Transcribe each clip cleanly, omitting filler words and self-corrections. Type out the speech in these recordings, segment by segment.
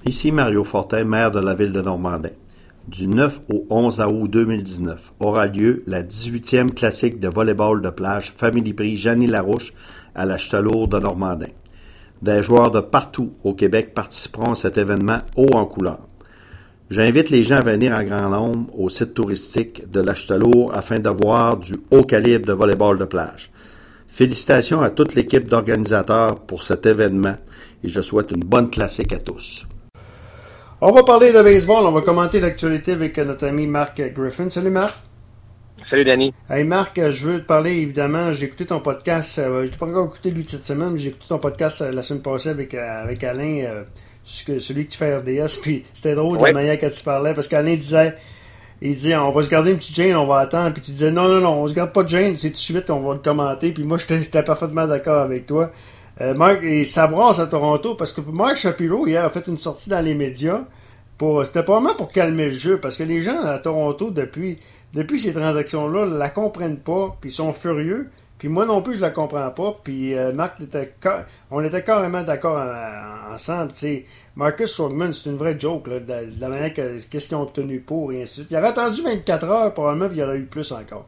Ici Mario Fortin, maire de la ville de Normandin. Du 9 au 11 août 2019 aura lieu la 18e classique de volleyball de plage Family Prix Jeannie Larouche à la Châteaulourde de Normandin. Des joueurs de partout au Québec participeront à cet événement haut en couleur. J'invite les gens à venir en grand nombre au site touristique de la Châteaulourde afin de voir du haut calibre de volleyball de plage. Félicitations à toute l'équipe d'organisateurs pour cet événement et je souhaite une bonne classique à tous. On va parler de baseball, on va commenter l'actualité avec notre ami Marc Griffin. Salut Marc. Salut Danny. Hey Marc, je veux te parler évidemment, j'ai écouté ton podcast, je l'ai pas encore écouté lui de cette semaine, mais j'ai écouté ton podcast la semaine passée avec Alain, celui que tu fais RDS, puis c'était drôle de la manière que tu parlais, parce qu'Alain disait, on va se garder une petite Jane, on va attendre, puis tu disais non, on se garde pas de Jane, c'est tout de suite, on va le commenter, puis moi j'étais parfaitement d'accord avec toi. Marc, et ça brasse à Toronto, parce que Mark Shapiro, hier, a fait une sortie dans les médias. C'était pas vraiment pour calmer le jeu, parce que les gens à Toronto, depuis ces transactions-là, la comprennent pas, puis ils sont furieux. Puis moi non plus, je la comprends pas. Puis Marc, on était carrément d'accord ensemble. T'sais, Marcus Stroman, c'est une vraie joke, là, de la manière qu'est-ce qu'ils ont obtenu pour, et ainsi de suite. Il aurait attendu 24 heures, probablement, puis il y aurait eu plus encore.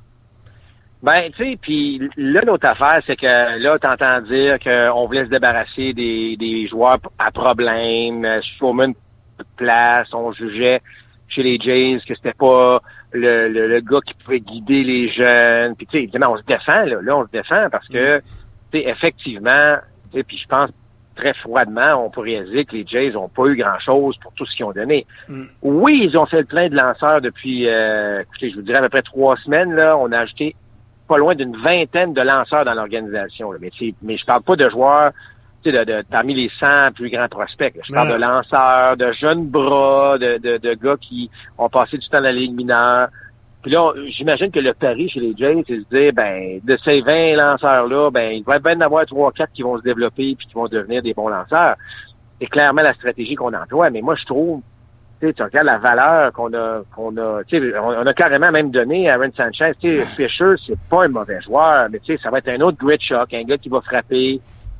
Ben, tu sais, puis là, l'autre affaire, c'est que là, t'entends dire qu'on voulait se débarrasser des joueurs à problème, Strowman de place, on jugeait chez les Jays que c'était pas le gars qui pouvait guider les jeunes. Puis tu sais, évidemment, on se défend, là, on se défend parce que, tu sais, effectivement, tu sais, puis je pense très froidement, on pourrait dire que les Jays n'ont pas eu grand-chose pour tout ce qu'ils ont donné. Oui, ils ont fait le plein de lanceurs depuis, écoutez, je vous dirais à peu près 3 semaines, là, on a ajouté pas loin d'une vingtaine de lanceurs dans l'organisation. Là. Mais je parle pas de joueurs parmi les 100 plus grands prospects. Là. Je parle de lanceurs, de jeunes bras, de gars qui ont passé du temps dans la ligue mineure. Puis là, j'imagine que le pari chez les Jays, c'est de se dire, ben, de ces 20 lanceurs-là, ben, il va bien y avoir 3-4 qui vont se développer puis qui vont devenir des bons lanceurs. C'est clairement la stratégie qu'on emploie. Mais moi, je trouve, tu regardes la valeur qu'on a, on a carrément même donné à Aaron Sanchez. Fisher, c'est pas un mauvais joueur, mais ça va être un autre grid shock, un gars qui va frapper,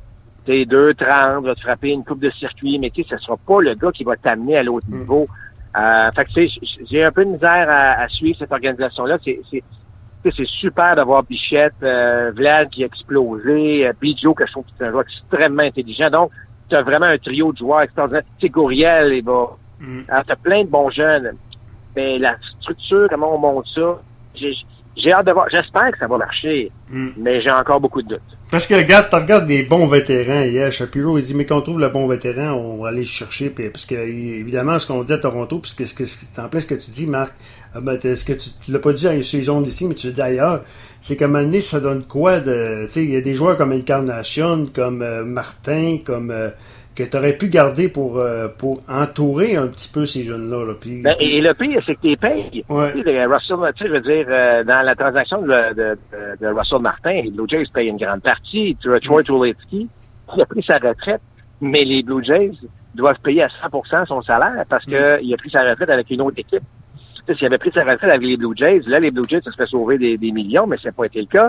2-30, va te frapper une coupe de circuit, mais ce sera pas le gars qui va t'amener à l'autre niveau. Fait que j'ai un peu de misère à suivre cette organisation-là. C'est super d'avoir Bichette, Vlad qui a explosé, Bijo, que je trouve que c'est un joueur extrêmement intelligent. Donc, tu as vraiment un trio de joueurs extraordinaires. Gouriel, il va. Alors, t'as plein de bons jeunes. Mais la structure, comment on monte ça, j'ai hâte de voir. J'espère que ça va marcher, mais j'ai encore beaucoup de doutes. Parce que tu regardes des bons vétérans hier. Shapiro, il dit, mais quand on trouve le bon vétéran, on va aller le chercher. Puis, parce que, évidemment, ce qu'on dit à Toronto, puis c'est en plus ce que tu dis, Marc, ce que tu l'as pas dit à une saison d'ici, mais tu le dis ailleurs, c'est qu'à un moment donné, ça donne quoi de. Tu sais, il y a des joueurs comme Encarnacion, comme Martin, comme. Que tu aurais pu garder pour entourer un petit peu ces jeunes-là. Là. Puis, et le pire, c'est que tu les payes. Ouais. Russell, je veux dire, dans la transaction de Russell Martin, les Blue Jays payent une grande partie. Tu vois, Troy Tulowitzki, il a pris sa retraite, mais les Blue Jays doivent payer à 100% son salaire parce que il a pris sa retraite avec une autre équipe. S'il avait pris sa retraite avec les Blue Jays, là, les Blue Jays se fait sauver des millions, mais ça n'a pas été le cas.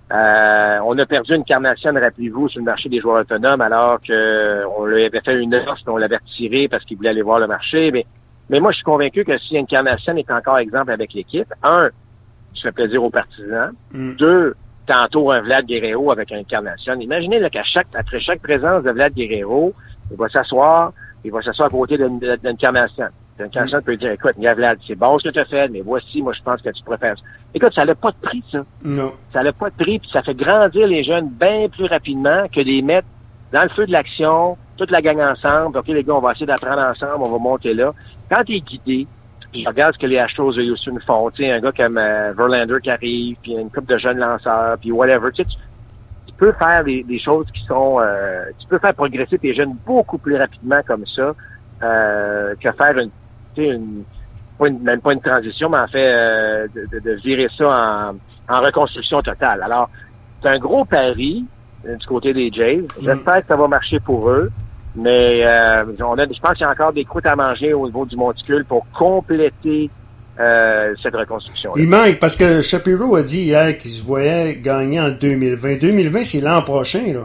On a perdu une Encarnacion, rappelez-vous, sur le marché des joueurs autonomes, alors que on lui avait fait une offre, on l'avait retiré parce qu'il voulait aller voir le marché. Mais moi, je suis convaincu que si Encarnacion est encore exemple avec l'équipe, 1, tu fais plaisir aux partisans. 2, t'entoures un Vlad Guerrero avec un Encarnacion. Imaginez là, après chaque présence de Vlad Guerrero, il va s'asseoir à côté d'une Encarnacion. Encarnacion peut dire, écoute, Vlad, c'est bon ce que tu as fait, mais voici, moi, je pense que tu préfères ça. Écoute, ça n'a pas de prix, ça. Non. Ça n'a pas de prix, puis ça fait grandir les jeunes bien plus rapidement que de les mettre dans le feu de l'action, toute la gang ensemble. OK, les gars, on va essayer d'apprendre ensemble, on va monter là. Quand tu es guidé, puis regarde ce que les Astros de Houston font, tu sais, un gars comme Verlander qui arrive, puis une couple de jeunes lanceurs, puis whatever, tu peux faire des choses qui sont... tu peux faire progresser tes jeunes beaucoup plus rapidement comme ça que faire même pas une transition, mais en fait de virer ça en reconstruction totale. Alors, c'est un gros pari du côté des Jays. J'espère que ça va marcher pour eux, mais je pense qu'il y a encore des croûtes à manger au niveau du monticule pour compléter cette reconstruction. Il manque, parce que Shapiro a dit hier qu'il se voyait gagner en 2020. 2020, c'est l'an prochain, là.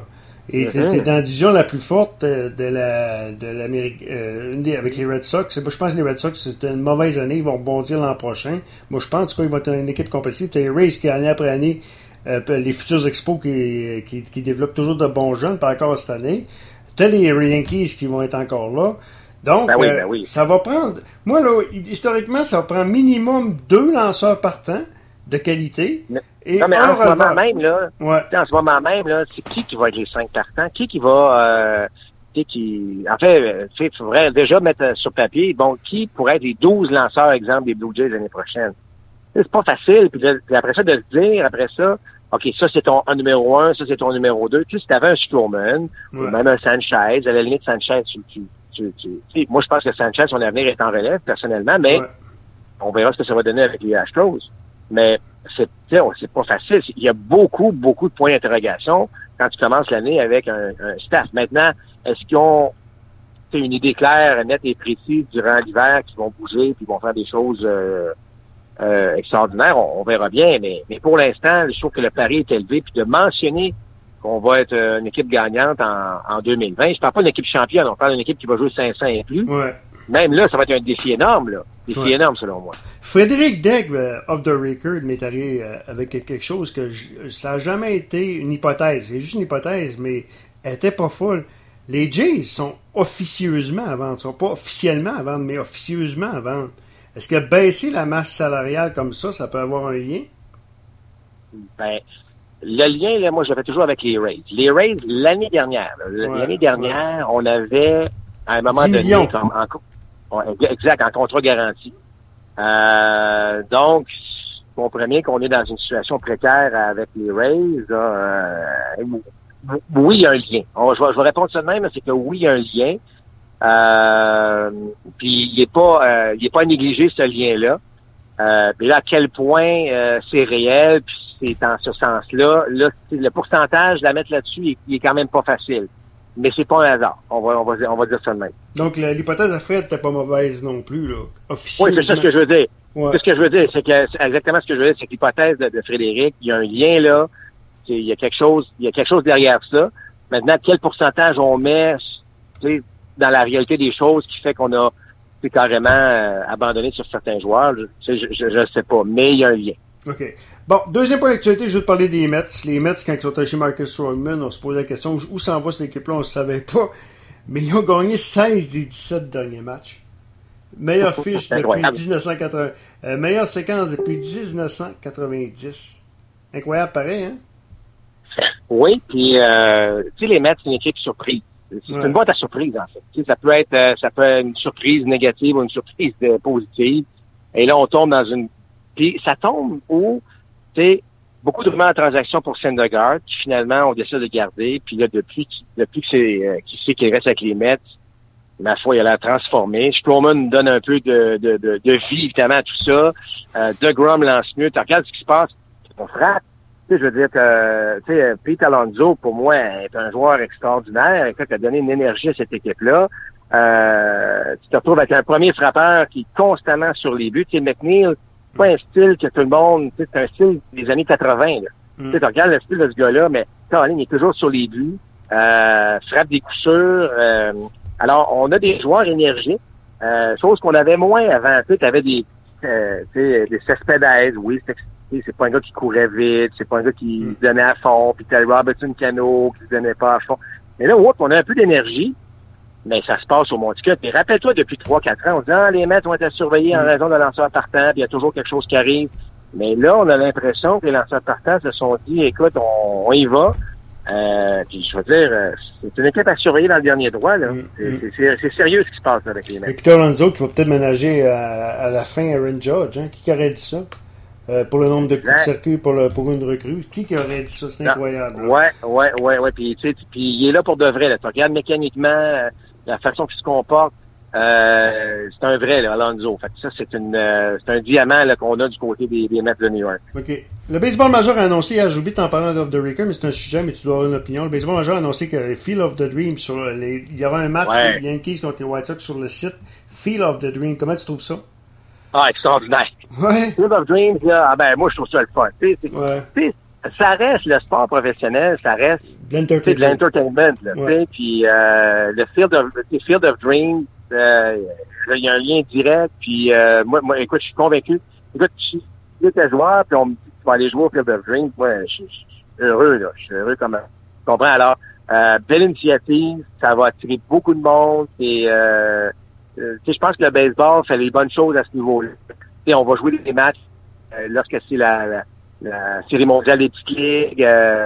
Et t'es dans la division la plus forte de l'Amérique, avec les Red Sox. Je pense que les Red Sox, c'est une mauvaise année. Ils vont rebondir l'an prochain. Moi, je pense qu'ils vont être une équipe compétitive. T'as les Rays qui, année après année, les futurs Expos qui développent toujours de bons jeunes, pas encore cette année. T'as les Yankees qui vont être encore là. Donc, oui. ça va prendre... Moi, là, historiquement, ça va prendre minimum 2 lanceurs partants de qualité. En ce moment même, là, c'est qui va être les 5 partants? Qui va... en fait, il faudrait déjà mettre sur papier, qui pourrait être les 12 lanceurs, exemple, des Blue Jays l'année prochaine? C'est pas facile. Puis après ça, de se dire, OK, ça, c'est ton numéro 1, ça, c'est ton numéro 2. Tu sais, si t'avais un Stroman, ou même un Sanchez, à la limite, Sanchez, moi, je pense que Sanchez, son avenir est en relève, personnellement, mais on verra ce que ça va donner avec les Astros. Mais c'est pas facile. Il y a beaucoup de points d'interrogation quand tu commences l'année avec un staff. Maintenant, est-ce qu'ils ont une idée claire, nette et précise durant l'hiver, qu'ils vont bouger puis vont faire des choses extraordinaires? On verra bien. Mais pour l'instant, je trouve que le pari est élevé. Puis de mentionner qu'on va être une équipe gagnante en 2020. Je parle pas d'une équipe championne, on parle d'une équipe qui va jouer 500 et plus. Ouais. Même là, ça va être un défi énorme, là. Défi énorme, selon moi. Frédéric Degg, off the record, m'est arrivé avec quelque chose que ça n'a jamais été une hypothèse. C'est juste une hypothèse, mais elle était pas folle. Les Jays sont officieusement à vendre. Ils sont pas officiellement à vendre, mais officieusement à vendre. Est-ce que baisser la masse salariale comme ça peut avoir un lien? Le lien, là, moi, je le fais toujours avec les Rays. Les Rays, l'année dernière, on avait, à un moment donné, en contrat garanti. Donc, je comprends bien qu'on est dans une situation précaire avec les Rays. Oui, il y a un lien. Je vais répondre ça de même, c'est que oui, il y a un lien. Puis il est pas à négliger ce lien-là. Puis là, à quel point c'est réel, puis c'est en ce sens-là. Là, le pourcentage, la mettre là-dessus, il est quand même pas facile. Mais c'est pas un hasard. On va dire ça de même. Donc, l'hypothèse à Fred n'était pas mauvaise non plus, là. Officiellement. Oui, c'est ça ce que je veux dire. Ouais. C'est ce que je veux dire. C'est exactement ce que je veux dire. C'est que l'hypothèse de Frédéric, il y a un lien là. Il y a quelque chose derrière ça. Maintenant, quel pourcentage on met, dans la réalité des choses qui fait qu'on a carrément abandonné sur certains joueurs, je sais pas. Mais il y a un lien. OK. Bon, deuxième point d'actualité, je veux te parler des Mets. Les Mets, quand ils sont allés chez Marcus Stroman, on se posait la question, où s'en va cette équipe-là, on ne savait pas. Mais ils ont gagné 16 des 17 derniers matchs. Meilleure fiche depuis 1980. Meilleure séquence depuis 1990. Incroyable pareil, hein? Oui, puis les Mets, c'est une équipe surprise. C'est une boîte à surprise, en fait. Ça peut être une surprise négative ou une surprise positive. Et là, on tombe dans une... Puis ça tombe où, beaucoup de rumeurs en transaction pour Syndergaard, qui finalement, on décide de garder. Puis là, depuis qu'il reste avec les Mets, ma foi, il a l'air transformé. Stroman donne un peu de vie, évidemment, à tout ça. DeGrom lance mieux. Tu regardes ce qui se passe, on frappe. Je veux dire que, Pete Alonso, pour moi, est un joueur extraordinaire. Écoute, il a donné une énergie à cette équipe-là. Tu te retrouves avec un premier frappeur qui est constamment sur les buts. McNeil, pas un style que tout le monde, c'est un style des années 80, là. Tu regardes le style de ce gars-là, mais, il est toujours sur les buts, frappe des coups sûrs. Alors, on a des joueurs énergiques, chose qu'on avait moins avant. Tu avais des Cespedes, oui, c'est pas un gars qui courait vite, c'est pas un gars qui se donnait à fond, puis t'as Robertson Cano qui se donnait pas à fond. Mais là, on a un peu d'énergie, mais ça se passe au Monticule. Puis rappelle-toi, depuis 3-4 ans, on dit, les Mets vont être surveillés en raison de lanceurs partants, puis il y a toujours quelque chose qui arrive. Mais là, on a l'impression que les lanceurs partants se sont dit, écoute, on y va. Puis je veux dire, c'est une équipe à surveiller dans le dernier droit, là. C'est sérieux ce qui se passe avec les Mets. Et Peter Alonso qui va peut-être ménager à la fin Aaron Judge, hein? Qui aurait dit ça? Pour le nombre de coups de circuit pour une recrue. Qui aurait dit ça? C'est incroyable. Ouais. Puis il est là pour de vrai, là. Tu regardes mécaniquement la façon qu'il se comporte. C'est un vrai, là, Alonso. Fait que ça, c'est un diamant, là, qu'on a du côté des Mets de New York. OK. Le baseball majeur a annoncé, j'oublie t'en parler d'Off the Record, mais c'est un sujet, mais tu dois avoir une opinion. Le baseball majeur a annoncé que Field of the Dream, il y aura un match des Yankees contre les White Sox sur le site Field of the Dream. Comment tu trouves ça? Extraordinaire. Ouais. Field of Dreams, là, moi, je trouve ça le fun. ça reste le sport professionnel, ça reste de l'entertainment, là, ouais. Puis le Field of Dreams, il y a un lien direct, puis moi, écoute, je suis convaincu. Écoute, si j'étais joueur, puis on me dit que tu vas aller jouer au Field of Dreams, moi, je suis heureux, là. Je suis heureux comme tu comprends. Alors, belle initiative, ça va attirer beaucoup de monde, et je pense que le baseball fait les bonnes choses à ce niveau-là. T'sais, on va jouer des matchs lorsque c'est la série mondiale des petites ligues.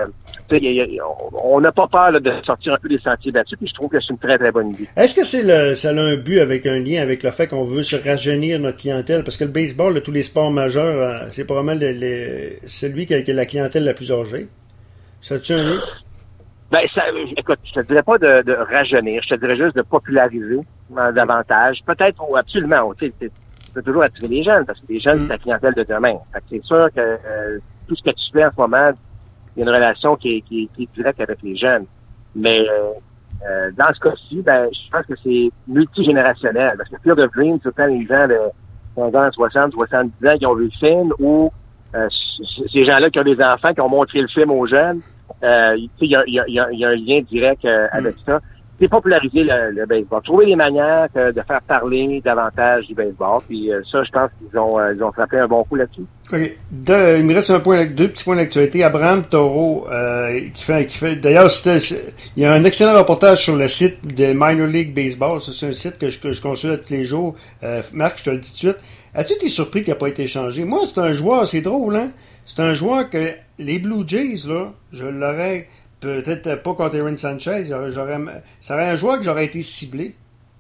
On n'a pas peur là, de sortir un peu des sentiers battus, puis je trouve que c'est une très, très bonne idée. Est-ce que ça a un but avec un lien avec le fait qu'on veut se rajeunir notre clientèle? Parce que le baseball, de tous les sports majeurs, c'est probablement celui qui a la clientèle la plus âgée. Ça a-tu un lien? Ben, écoute, je te dirais pas de rajeunir, je te dirais juste de populariser davantage. Peut-être, absolument, tu peux toujours attirer les jeunes, parce que les jeunes, c'est la clientèle de demain. Fait que c'est sûr que tout ce que tu fais en ce moment, il y a une relation qui est directe avec les jeunes. Mais dans ce cas-ci, ben, je pense que c'est multigénérationnel. Parce que Field of Dreams, c'est autant les gens de 50, 60, 70 ans qui ont vu le film, ou ces gens-là qui ont des enfants, qui ont montré le film aux jeunes. Il y a un lien direct avec ça. C'est populariser le baseball. Trouver des manières de faire parler davantage du baseball. Puis ça, je pense qu'ils ont frappé un bon coup là-dessus. Okay. Il me reste deux petits points d'actualité. Abraham Toro qui fait. D'ailleurs, il y a un excellent reportage sur le site de Minor League Baseball. Ça, c'est un site que je consulte tous les jours. Marc, je te le dis tout de suite. As-tu été surpris qu'il n'a pas été échangé? Moi, c'est un joueur, c'est drôle, hein? C'est un joueur que les Blue Jays, là, je l'aurais peut-être pas contre Aaron Sanchez, ça aurait un joueur que j'aurais été ciblé.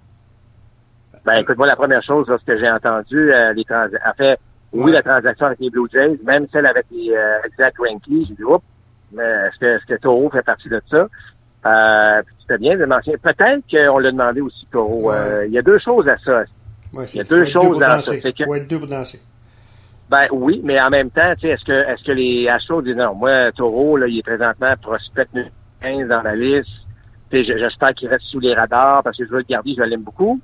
Ben, écoute, moi, la première chose, là, ce que j'ai entendu, la transaction avec les Blue Jays, même celle avec Zach Greinke, j'ai dit, oups, mais est-ce que Toro fait partie de ça? Puis c'était bien de mentionner. Peut-être qu'on l'a demandé aussi, Toro. Il y a deux choses à ça. Ouais, il y a deux choses dans ça. Il faut être deux pour danser. Ben oui, mais en même temps, tu sais, est-ce que les Astros disent non, moi, Toro, là, il est présentement prospect 15 dans la liste. Tu sais, j'espère qu'il reste sous les radars parce que je veux le garder, je l'aime beaucoup.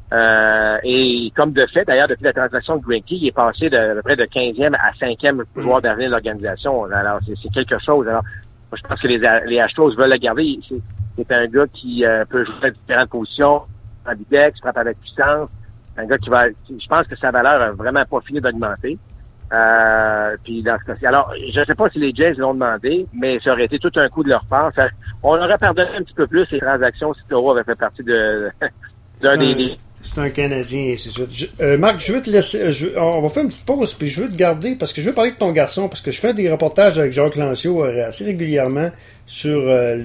Et comme de fait, d'ailleurs, depuis la transaction de Greinke, il est passé de près de 15e à 5e joueur d'avenir de l'organisation. Alors, c'est quelque chose. Alors, moi, je pense que les Astros veulent le garder. C'est un gars qui peut jouer à différentes positions, ambidex, frappe avec puissance. Un gars je pense que sa valeur a vraiment pas fini d'augmenter. Puis dans ce cas-ci. Alors, je ne sais pas si les Jays l'ont demandé, mais ça aurait été tout un coup de leur part. On aurait pardonné un petit peu plus les transactions si Toro avait fait partie d'un des... C'est un Canadien, c'est ça. Marc, je vais te laisser. On va faire une petite pause, puis je veux te garder, parce que je veux parler de ton garçon, parce que je fais des reportages avec Jacques Lancio assez régulièrement sur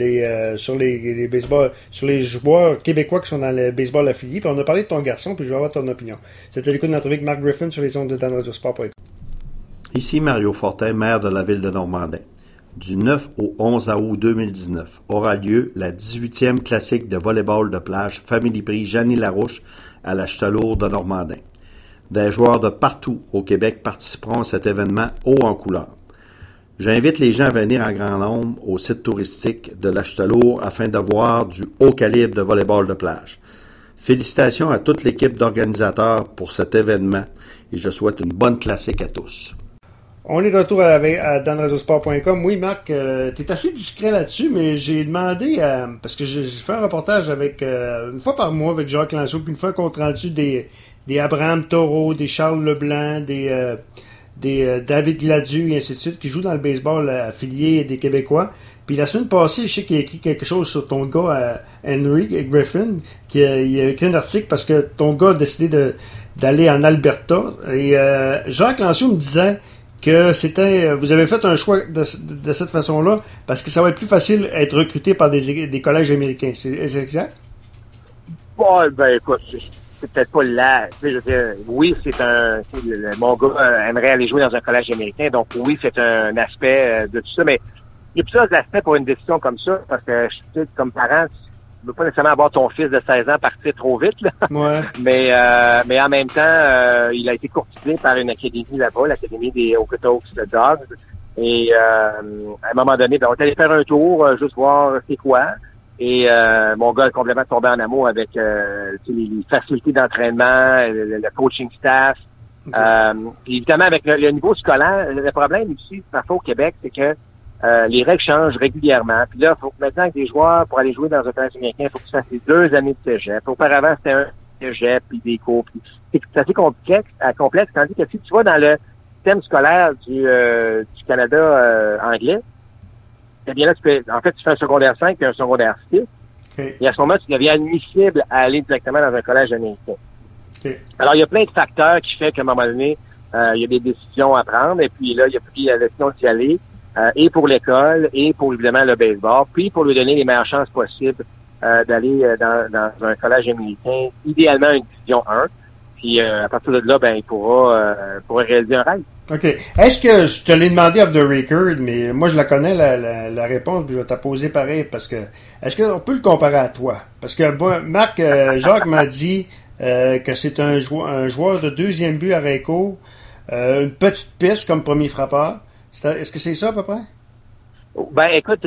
les baseball, sur les joueurs québécois qui sont dans le baseball affilié. Puis on a parlé de ton garçon, puis je veux avoir ton opinion. C'était l'écoute de notre avec Marc Griffin sur les ondes de Dan Radio Sport. Ici Mario Fortin, maire de la ville de Normandin. Du 9 au 11 août 2019 aura lieu la 18e classique de volleyball de plage Family Prix Jeannie Larouche à la Châteaulourde de Normandin. Des joueurs de partout au Québec participeront à cet événement haut en couleur. J'invite les gens à venir en grand nombre au site touristique de la Châteaulourde afin de voir du haut calibre de volleyball de plage. Félicitations à toute l'équipe d'organisateurs pour cet événement et je souhaite une bonne classique à tous. On est de retour à danradiosport.com. Oui, Marc, tu es assez discret là-dessus, mais j'ai demandé parce que j'ai fait un reportage avec une fois par mois avec Jacques Lancio, puis une fois compte rendu des Abraham Toro, des Charles Leblanc, des David Gladu et ainsi de suite, qui jouent dans le baseball affilié des Québécois. Puis la semaine passée, je sais qu'il a écrit quelque chose sur ton gars, Henry Griffin, il a écrit un article parce que ton gars a décidé d'aller en Alberta. Et Jacques Lancio me disait que vous avez fait un choix de cette façon-là parce que ça va être plus facile d'être recruté par des collèges américains. C'est exact? Bon, ben écoute, c'est peut-être pas là. Tu sais, oui, mon gars aimerait aller jouer dans un collège américain, donc oui, c'est un aspect de tout ça, mais il y a plusieurs aspects pour une décision comme ça, parce que tu sais, comme parent, tu veux pas nécessairement avoir ton fils de 16 ans partir trop vite, là. Ouais. Mais en même temps, il a été courtisé par une académie là-bas, l'académie des Okotoks Dogs. Et à un moment donné, on est allé faire un tour, juste voir c'est quoi. Et mon gars est complètement tombé en amour avec les facilités d'entraînement, le coaching staff. Okay. Puis évidemment, avec le niveau scolaire, le problème ici, parfois au Québec, c'est que Les règles changent régulièrement. Puis là, faut que maintenant que des joueurs, pour aller jouer dans un collège américain, il faut que tu fasses les 2 années de cégep. Auparavant, c'était un cégep, puis des cours. Puis c'est assez complexe, tandis que si tu vas dans le système scolaire du Canada anglais, eh bien là, tu fais un secondaire 5 et un secondaire 6. Okay. Et à ce moment, tu deviens admissible à aller directement dans un collège américain. Okay. Alors, il y a plein de facteurs qui fait qu'à un moment donné, il y a des décisions à prendre. Et puis là, il a pris la décision d'y aller, et pour l'école, et pour évidemment le baseball, puis pour lui donner les meilleures chances possibles d'aller dans un collège américain, idéalement une division 1. Puis à partir de là, ben il pourra réaliser un rêve. OK. Est-ce que je te l'ai demandé off the record, mais moi je la connais la réponse, puis je vais te poser pareil, parce que est-ce qu'on peut le comparer à toi? Parce que moi, Marc Jacques m'a dit que c'est un joueur de deuxième but à Réco, une petite piste comme premier frappeur. Est-ce que c'est ça à peu près? Ben écoute,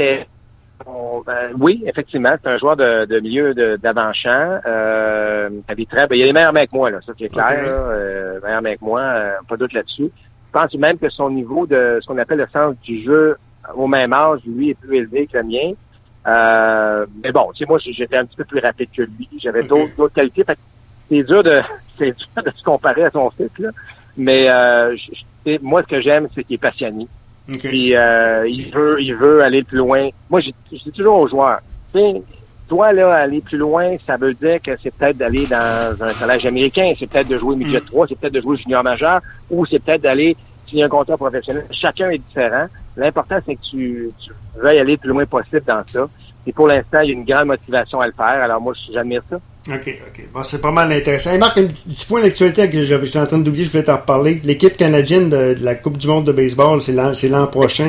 oui, effectivement, c'est un joueur de milieu d'avant-champ. Il y a les meilleurs mecs que moi, là, ça c'est clair. Okay. Meilleurs mecs que moi, pas de doute là-dessus. Je pense même que son niveau de ce qu'on appelle le sens du jeu au même âge, lui, est plus élevé que le mien. Mais bon, tu sais, moi, j'étais un petit peu plus rapide que lui. J'avais d'autres qualités. Fait que c'est dur de se comparer à son fils, là. Mais moi, ce que j'aime, c'est qu'il est passionné. Okay. Puis il veut aller plus loin. Moi, je dis toujours aux joueurs, tu sais, toi, là, aller plus loin, ça veut dire que c'est peut-être d'aller dans un collège américain, c'est peut-être de jouer midget 3, c'est peut-être de jouer junior majeur, ou c'est peut-être d'aller signer un contrat professionnel. Chacun est différent. L'important, c'est que tu veuilles aller le plus loin possible dans ça. Et pour l'instant, il y a une grande motivation à le faire. Alors moi, j'admire ça. OK. Bon, c'est pas mal intéressant. Hey Marc, un petit point d'actualité que j'étais en train d'oublier, je voulais t'en reparler. L'équipe canadienne de la Coupe du monde de baseball, c'est l'an prochain.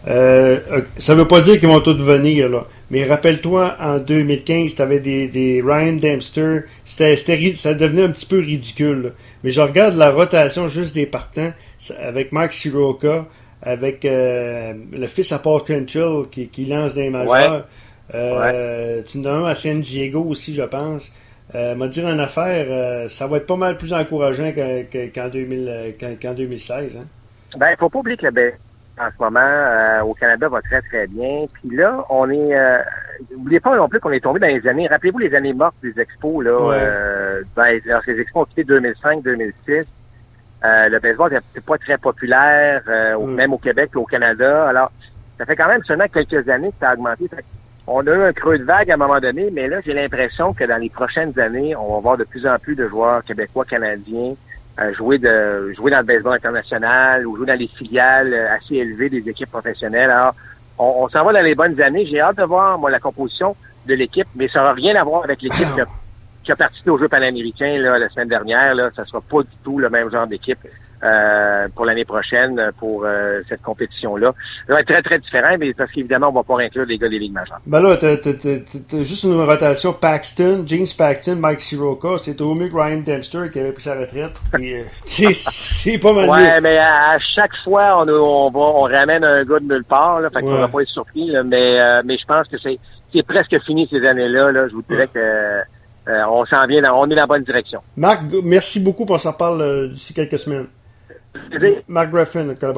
Ça veut pas dire qu'ils vont tous venir, là. Mais rappelle-toi, en 2015, t'avais des Ryan Dempster. Ça devenait un petit peu ridicule, là. Mais je regarde la rotation juste des partants avec Mark Soroka, avec le fils à Paul Quenchel qui lance des majeurs. Tu en as un à San Diego aussi, je pense. M'a dire une affaire, ça va être pas mal plus encourageant qu'en 2016. Hein? Ben, il faut pas oublier que le en ce moment, au Canada, va très, très bien. Puis là, on est... n'oubliez pas non plus qu'on est tombé dans les années... Rappelez-vous les années mortes des expos, là. Ouais. Les expos ont quitté 2005-2006. Le baseball n'était pas très populaire, même au Québec et au Canada. Alors, ça fait quand même seulement quelques années que ça a augmenté. On a eu un creux de vague à un moment donné, mais là, j'ai l'impression que dans les prochaines années, on va voir de plus en plus de joueurs québécois, canadiens, jouer dans le baseball international ou jouer dans les filiales assez élevées des équipes professionnelles. Alors, on s'en va dans les bonnes années. J'ai hâte de voir, moi, la composition de l'équipe, mais ça n'aura rien à voir avec l'équipe qui a participé aux Jeux panaméricains là, la semaine dernière. Là, ça sera pas du tout le même genre d'équipe pour l'année prochaine, pour cette compétition-là. Ça va être très, très différent, mais parce qu'évidemment, on va pas inclure les gars des ligues majeures. Ben là, t'as juste une rotation Paxton, James Paxton, Mike Soroka. C'est au mieux que Ryan Dempster qui avait pris sa retraite. C'est pas mal. Ouais, mais à chaque fois, on ramène un gars de nulle part, là, fait qu'on va pas être surpris, là, mais je pense que c'est presque fini ces années-là, là. Je vous dirais que on s'en vient, on est dans la bonne direction. Marc, merci beaucoup, on s'en reparle d'ici quelques semaines. Marc Griffin,